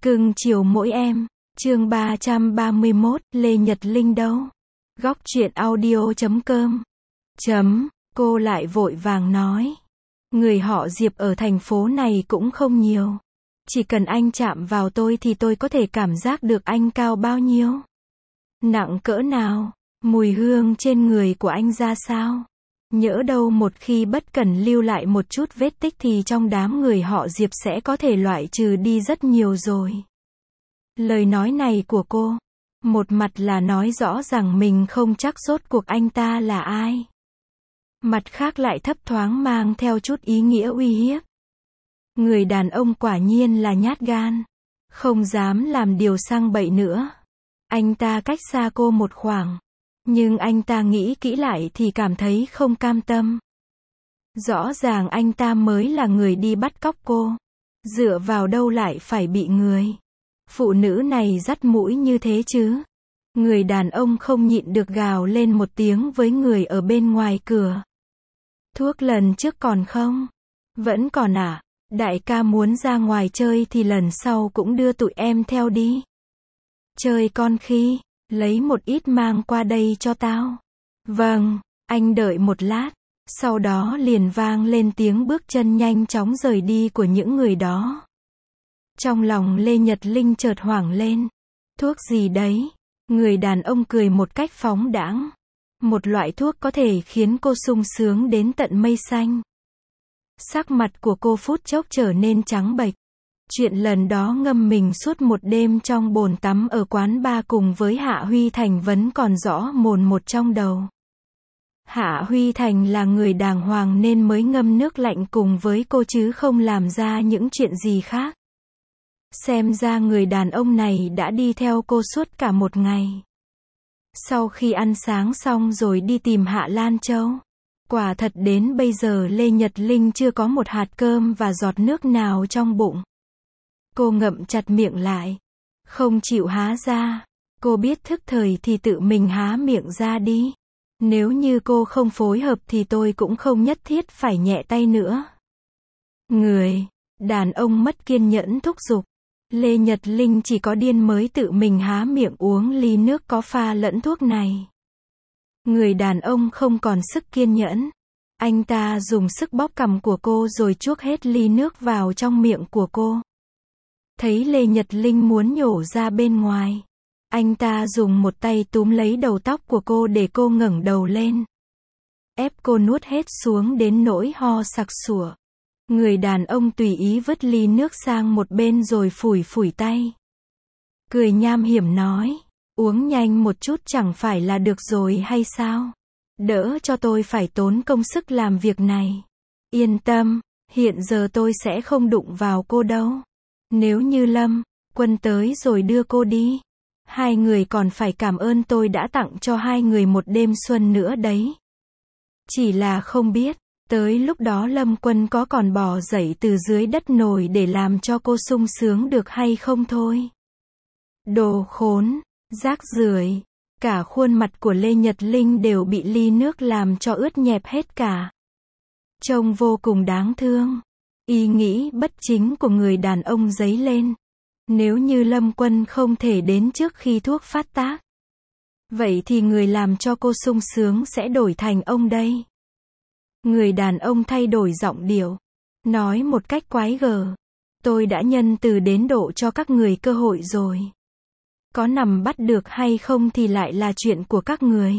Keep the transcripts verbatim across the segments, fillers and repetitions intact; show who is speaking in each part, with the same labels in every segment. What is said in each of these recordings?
Speaker 1: Cưng chiều mỗi em. Chương ba trăm ba mươi mốt, Lê Nhật Linh đâu? Góc truyện audio chấm com. Chấm, cô lại vội vàng nói. Người họ Diệp ở thành phố này cũng không nhiều. Chỉ cần anh chạm vào tôi thì tôi có thể cảm giác được anh cao bao nhiêu. Nặng cỡ nào, mùi hương trên người của anh ra sao. Nhỡ đâu một khi bất cẩn lưu lại một chút vết tích thì trong đám người họ Diệp sẽ có thể loại trừ đi rất nhiều rồi. Lời nói này của cô, một mặt là nói rõ rằng mình không chắc rốt cuộc anh ta là ai. Mặt khác lại thấp thoáng mang theo chút ý nghĩa uy hiếp. Người đàn ông quả nhiên là nhát gan, không dám làm điều sang bậy nữa. Anh ta cách xa cô một khoảng, nhưng anh ta nghĩ kỹ lại thì cảm thấy không cam tâm. Rõ ràng anh ta mới là người đi bắt cóc cô, dựa vào đâu lại phải bị người phụ nữ này dắt mũi như thế chứ. Người đàn ông không nhịn được gào lên một tiếng với người ở bên ngoài cửa. Thuốc lần trước còn không? Vẫn còn à? Đại ca muốn ra ngoài chơi thì lần sau cũng đưa tụi em theo đi. Chơi con khi, lấy một ít mang qua đây cho tao. Vâng, anh đợi một lát. Sau đó liền vang lên tiếng bước chân nhanh chóng rời đi của những người đó. Trong lòng Lê Nhật Linh chợt hoảng lên. Thuốc gì đấy? Người đàn ông cười một cách phóng đãng. Một loại thuốc có thể khiến cô sung sướng đến tận mây xanh. Sắc mặt của cô phút chốc trở nên trắng bệch. Chuyện lần đó ngâm mình suốt một đêm trong bồn tắm ở quán bar cùng với Hạ Huy Thành vẫn còn rõ mồn một trong đầu. Hạ Huy Thành là người đàng hoàng nên mới ngâm nước lạnh cùng với cô chứ không làm ra những chuyện gì khác. Xem ra người đàn ông này đã đi theo cô suốt cả một ngày. Sau khi ăn sáng xong rồi đi tìm Hạ Lan Châu. Quả thật đến bây giờ Lê Nhật Linh chưa có một hạt cơm và giọt nước nào trong bụng. Cô ngậm chặt miệng lại, không chịu há ra. Cô biết thức thời thì tự mình há miệng ra đi. Nếu như cô không phối hợp thì tôi cũng không nhất thiết phải nhẹ tay nữa. Người đàn ông mất kiên nhẫn thúc giục. Lê Nhật Linh chỉ có điên mới tự mình há miệng uống ly nước có pha lẫn thuốc này. Người đàn ông không còn sức kiên nhẫn. Anh ta dùng sức bóp cằm của cô rồi chuốc hết ly nước vào trong miệng của cô. Thấy Lê Nhật Linh muốn nhổ ra bên ngoài, anh ta dùng một tay túm lấy đầu tóc của cô để cô ngẩng đầu lên. Ép cô nuốt hết xuống đến nỗi ho sặc sủa. Người đàn ông tùy ý vứt ly nước sang một bên rồi phủi phủi tay. Cười nham hiểm nói, uống nhanh một chút chẳng phải là được rồi hay sao? Đỡ cho tôi phải tốn công sức làm việc này. Yên tâm, hiện giờ tôi sẽ không đụng vào cô đâu. Nếu như Lâm Quân tới rồi đưa cô đi, hai người còn phải cảm ơn tôi đã tặng cho hai người một đêm xuân nữa đấy. Chỉ là không biết, tới lúc đó Lâm Quân có còn bò dậy từ dưới đất nổi để làm cho cô sung sướng được hay không thôi. Đồ khốn, rác rưởi. Cả khuôn mặt của Lê Nhật Linh đều bị ly nước làm cho ướt nhẹp hết cả. Trông vô cùng đáng thương. Ý nghĩ bất chính của người đàn ông dấy lên. Nếu như Lâm Quân không thể đến trước khi thuốc phát tác, vậy thì người làm cho cô sung sướng sẽ đổi thành ông đây. Người đàn ông thay đổi giọng điệu, nói một cách quái gở. Tôi đã nhân từ đến độ cho các người cơ hội rồi. Có nằm bắt được hay không thì lại là chuyện của các người.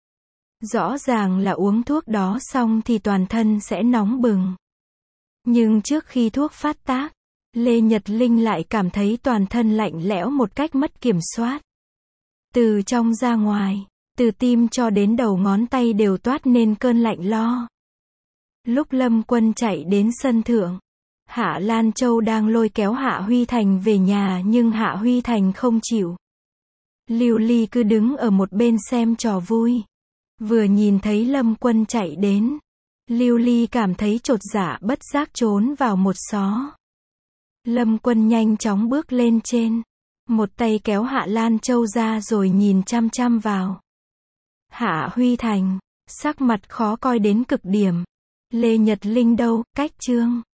Speaker 1: Rõ ràng là uống thuốc đó xong thì toàn thân sẽ nóng bừng. Nhưng trước khi thuốc phát tác, Lê Nhật Linh lại cảm thấy toàn thân lạnh lẽo một cách mất kiểm soát. Từ trong ra ngoài, từ tim cho đến đầu ngón tay đều toát nên cơn lạnh lo. Lúc Lâm Quân chạy đến sân thượng, Hạ Lan Châu đang lôi kéo Hạ Huy Thành về nhà nhưng Hạ Huy Thành không chịu. Lưu Ly cứ đứng ở một bên xem trò vui. Vừa nhìn thấy Lâm Quân chạy đến, Lưu Ly cảm thấy chột dạ bất giác trốn vào một xó. Lâm Quân nhanh chóng bước lên trên, một tay kéo Hạ Lan Châu ra rồi nhìn chăm chăm vào. Hạ Huy Thành, sắc mặt khó coi đến cực điểm. Lê Nhật Linh đâu, cách chương